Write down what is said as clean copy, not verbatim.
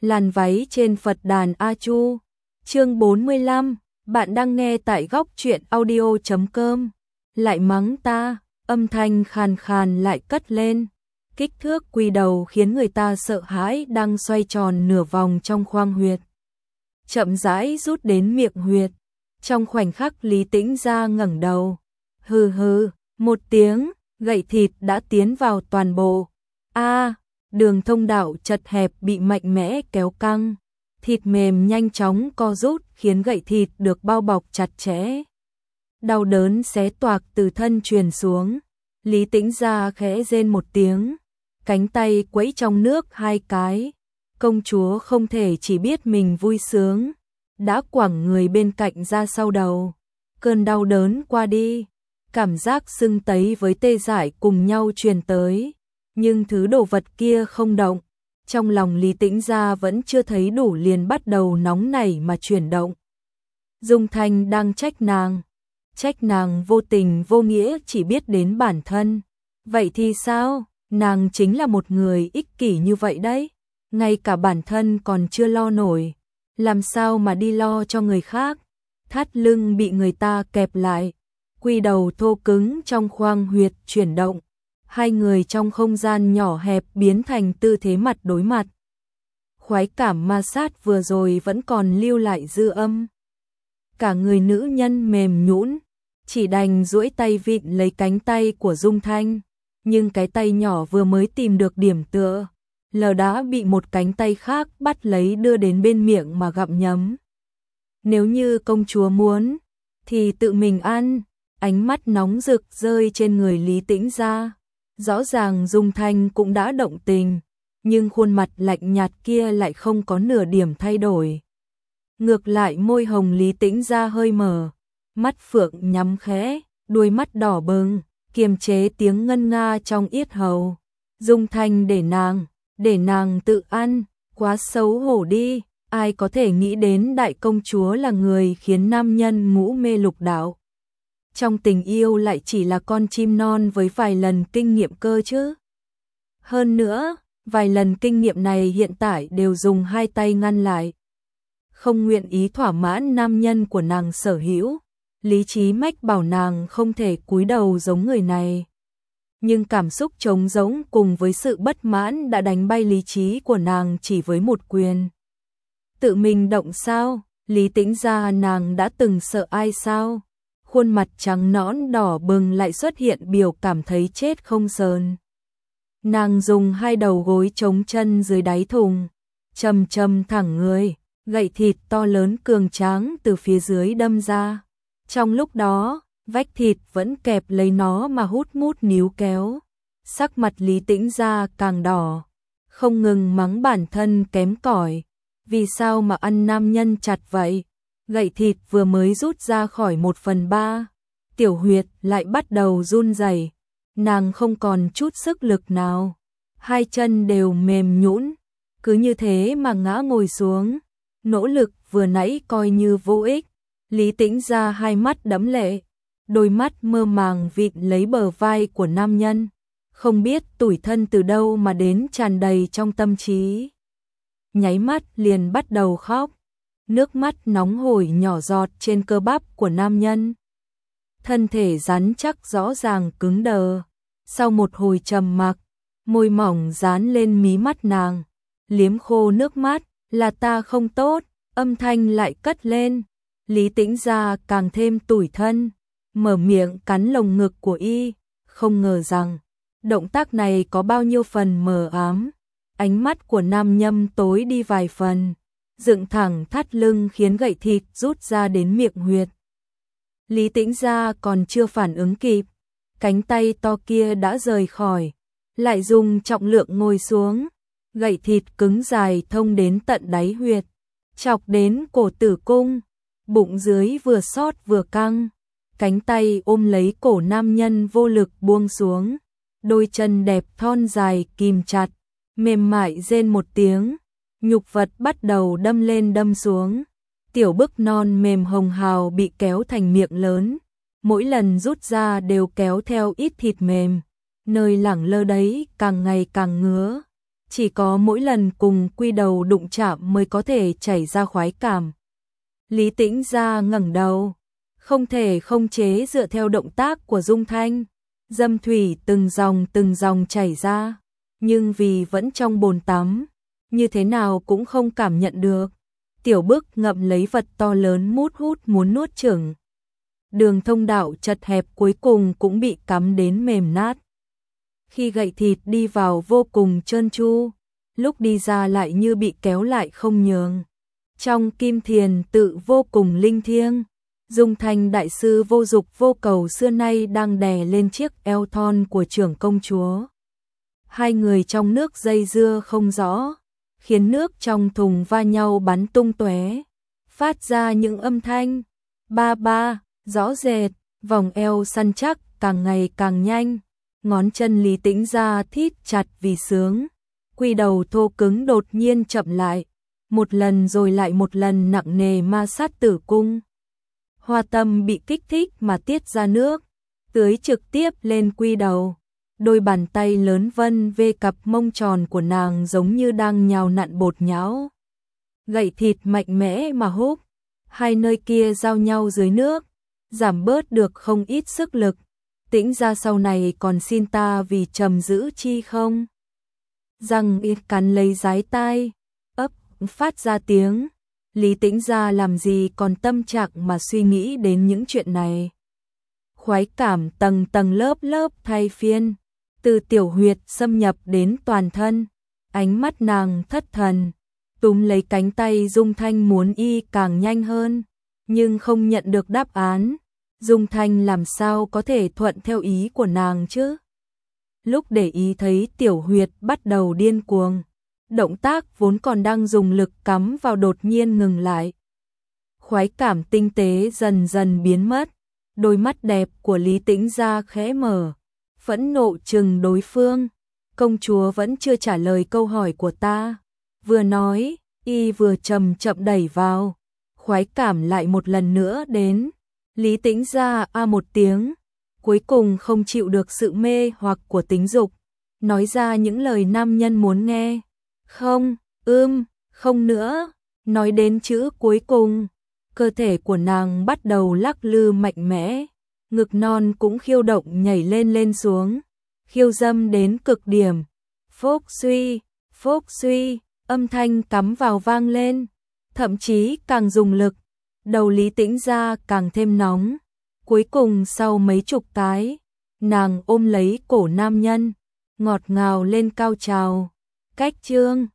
làn váy trên Phật đàn A Chu. Chương 45, bạn đang nghe tại góc truyện audio.com. Lại mắng ta, âm thanh khàn khàn lại cất lên. Kích thước quy đầu khiến người ta sợ hãi, đang xoay tròn nửa vòng trong khoang huyệt. Chậm rãi rút đến miệng huyệt. Trong khoảnh khắc Lý Tĩnh Gia ngẩng đầu. Hừ hừ, một tiếng, gậy thịt đã tiến vào toàn bộ. Đường thông đạo chật hẹp bị mạnh mẽ kéo căng. Thịt mềm nhanh chóng co rút khiến gậy thịt được bao bọc chặt chẽ. Đau đớn xé toạc từ thân truyền xuống. Lý Tĩnh Gia khẽ rên một tiếng. Cánh tay quẫy trong nước hai cái. Công chúa không thể chỉ biết mình vui sướng. Đã quẳng người bên cạnh ra sau đầu. Cơn đau đớn qua đi. Cảm giác sưng tấy với tê dại cùng nhau truyền tới. Nhưng thứ đồ vật kia không động. Trong lòng Lý Tĩnh Gia vẫn chưa thấy đủ liền bắt đầu nóng nảy mà chuyển động. Dung Thanh đang trách nàng vô tình vô nghĩa chỉ biết đến bản thân. Vậy thì sao? Nàng chính là một người ích kỷ như vậy đấy. Ngay cả bản thân còn chưa lo nổi. Làm sao mà đi lo cho người khác? Thắt lưng bị người ta kẹp lại. Quy đầu thô cứng trong khoang huyệt chuyển động. Hai người trong không gian nhỏ hẹp biến thành tư thế mặt đối mặt. Khoái cảm ma sát vừa rồi vẫn còn lưu lại dư âm. Cả người nữ nhân mềm nhũn, chỉ đành duỗi tay vịn lấy cánh tay của Dung Thanh. Nhưng cái tay nhỏ vừa mới tìm được điểm tựa, lờ đã bị một cánh tay khác bắt lấy đưa đến bên miệng mà gặm nhấm. Nếu như công chúa muốn, thì tự mình ăn. Ánh mắt nóng rực rơi trên người Lý Tĩnh Gia. Rõ ràng Dung Thanh cũng đã động tình, nhưng khuôn mặt lạnh nhạt kia lại không có nửa điểm thay đổi. Ngược lại môi hồng Lý Tĩnh Gia hơi mở, mắt phượng nhắm khẽ, đuôi mắt đỏ bừng, kiềm chế tiếng ngân nga trong yết hầu. Dung Thanh để nàng tự ăn, quá xấu hổ đi, ai có thể nghĩ đến đại công chúa là người khiến nam nhân ngũ mê lục đạo. Trong tình yêu lại chỉ là con chim non với vài lần kinh nghiệm cơ chứ. Hơn nữa, vài lần kinh nghiệm này hiện tại đều dùng hai tay ngăn lại. Không nguyện ý thỏa mãn nam nhân của nàng sở hữu. Lý trí mách bảo nàng không thể cúi đầu giống người này. Nhưng cảm xúc trống rỗng cùng với sự bất mãn đã đánh bay lý trí của nàng chỉ với một quyền. Tự mình động sao? Lý Tĩnh Gia nàng đã từng sợ ai sao? Khuôn mặt trắng nõn đỏ bừng lại xuất hiện biểu cảm thấy chết không sờn. Nàng dùng hai đầu gối chống chân dưới đáy thùng, chầm chầm thẳng người, gậy thịt to lớn cường tráng từ phía dưới đâm ra. Trong lúc đó, vách thịt vẫn kẹp lấy nó mà hút mút níu kéo. Sắc mặt Lý Tĩnh Gia càng đỏ, không ngừng mắng bản thân kém cỏi. Vì sao mà ăn nam nhân chặt vậy? Gậy thịt vừa mới rút ra khỏi 1/3, tiểu huyệt lại bắt đầu run rẩy. Nàng không còn chút sức lực nào, hai chân đều mềm nhũn, cứ như thế mà ngã ngồi xuống. Nỗ lực vừa nãy coi như vô ích. Lý Tĩnh Gia hai mắt đẫm lệ, đôi mắt mơ màng vịn lấy bờ vai của nam nhân, không biết tủi thân từ đâu mà đến tràn đầy trong tâm trí. Nháy mắt liền bắt đầu khóc. Nước mắt nóng hổi nhỏ giọt trên cơ bắp của nam nhân. Thân thể rắn chắc rõ ràng cứng đờ. Sau một hồi trầm mặc, môi mỏng dán lên mí mắt nàng, liếm khô nước mắt. Là ta không tốt, âm thanh lại cất lên. Lý Tĩnh Gia càng thêm tủi thân, mở miệng cắn lồng ngực của y. Không ngờ rằng, động tác này có bao nhiêu phần mờ ám. Ánh mắt của nam nhâm tối đi vài phần, dựng thẳng thắt lưng khiến gậy thịt rút ra đến miệng huyệt. Lý Tĩnh Gia còn chưa phản ứng kịp, cánh tay to kia đã rời khỏi, lại dùng trọng lượng ngồi xuống. Gậy thịt cứng dài thông đến tận đáy huyệt, chọc đến cổ tử cung, bụng dưới vừa xót vừa căng. Cánh tay ôm lấy cổ nam nhân vô lực buông xuống, đôi chân đẹp thon dài kìm chặt, mềm mại rên một tiếng. Nhục vật bắt đầu đâm lên đâm xuống. Tiểu bức non mềm hồng hào bị kéo thành miệng lớn. Mỗi lần rút ra đều kéo theo ít thịt mềm. Nơi lẳng lơ đấy càng ngày càng ngứa. chỉ có mỗi lần cùng Quy Đầu đụng chạm mới có thể chảy ra khoái cảm. Lý Tĩnh Gia ngẩng đầu, không thể không chế dựa theo động tác của Dung Thanh, dâm thủy từng dòng chảy ra, nhưng vì vẫn trong bồn tắm, như thế nào cũng không cảm nhận được. Tiểu Bức ngậm lấy vật to lớn mút hút muốn nuốt chửng. Đường thông đạo chật hẹp cuối cùng cũng bị cắm đến mềm nát. Khi gậy thịt đi vào vô cùng trơn tru, lúc đi ra lại như bị kéo lại không nhường. Trong kim thiền tự vô cùng linh thiêng, Dung Thanh đại sư vô dục vô cầu xưa nay đang đè lên chiếc eo thon của trưởng công chúa. Hai người trong nước dây dưa không rõ, khiến nước trong thùng va nhau bắn tung tóe, phát ra những âm thanh ba ba rõ rệt, vòng eo săn chắc càng ngày càng nhanh, ngón chân Lý Tĩnh Gia thít chặt vì sướng. Quy Đầu thô cứng đột nhiên chậm lại, một lần rồi lại một lần nặng nề ma sát tử cung. Hoa tâm bị kích thích mà tiết ra nước, tưới trực tiếp lên Quy Đầu. Đôi bàn tay lớn vân về cặp mông tròn của nàng giống như đang nhào nặn bột nhão. Gậy thịt mạnh mẽ mà húc, hai nơi kia giao nhau dưới nước, giảm bớt được không ít sức lực. Tĩnh Gia sau này còn xin ta vì trầm giữ chi không? Răng ít cắn lấy dái tai, ấp phát ra tiếng. Lý Tĩnh Gia làm gì còn tâm trạng mà suy nghĩ đến những chuyện này. Khoái cảm tầng tầng lớp lớp thay phiên, từ tiểu huyệt xâm nhập đến toàn thân. Ánh mắt nàng thất thần, túm lấy cánh tay Dung Thanh muốn y càng nhanh hơn, nhưng không nhận được đáp án. Dung Thanh làm sao có thể thuận theo ý của nàng chứ? Lúc để ý thấy tiểu huyệt bắt đầu điên cuồng, động tác vốn còn đang dùng lực cắm vào đột nhiên ngừng lại. Khoái cảm tinh tế dần dần biến mất, đôi mắt đẹp của Lý Tĩnh Gia khẽ mở, phẫn nộ trừng đối phương. Công chúa vẫn chưa trả lời câu hỏi của ta. Vừa nói, y vừa chậm chậm đẩy vào. Khoái cảm lại một lần nữa đến. Lý Tĩnh Gia a một tiếng, cuối cùng không chịu được sự mê hoặc của tính dục, nói ra những lời nam nhân muốn nghe. Không, không nữa. Nói đến chữ cuối cùng, cơ thể của nàng bắt đầu lắc lư mạnh mẽ, ngực non cũng khiêu động nhảy lên lên xuống, khiêu dâm đến cực điểm. Phốc suy, âm thanh cắm vào vang lên, thậm chí càng dùng lực, đầu Lý Tĩnh Gia càng thêm nóng. Cuối cùng sau mấy chục cái, nàng ôm lấy cổ nam nhân, ngọt ngào lên cao trào. Cách chương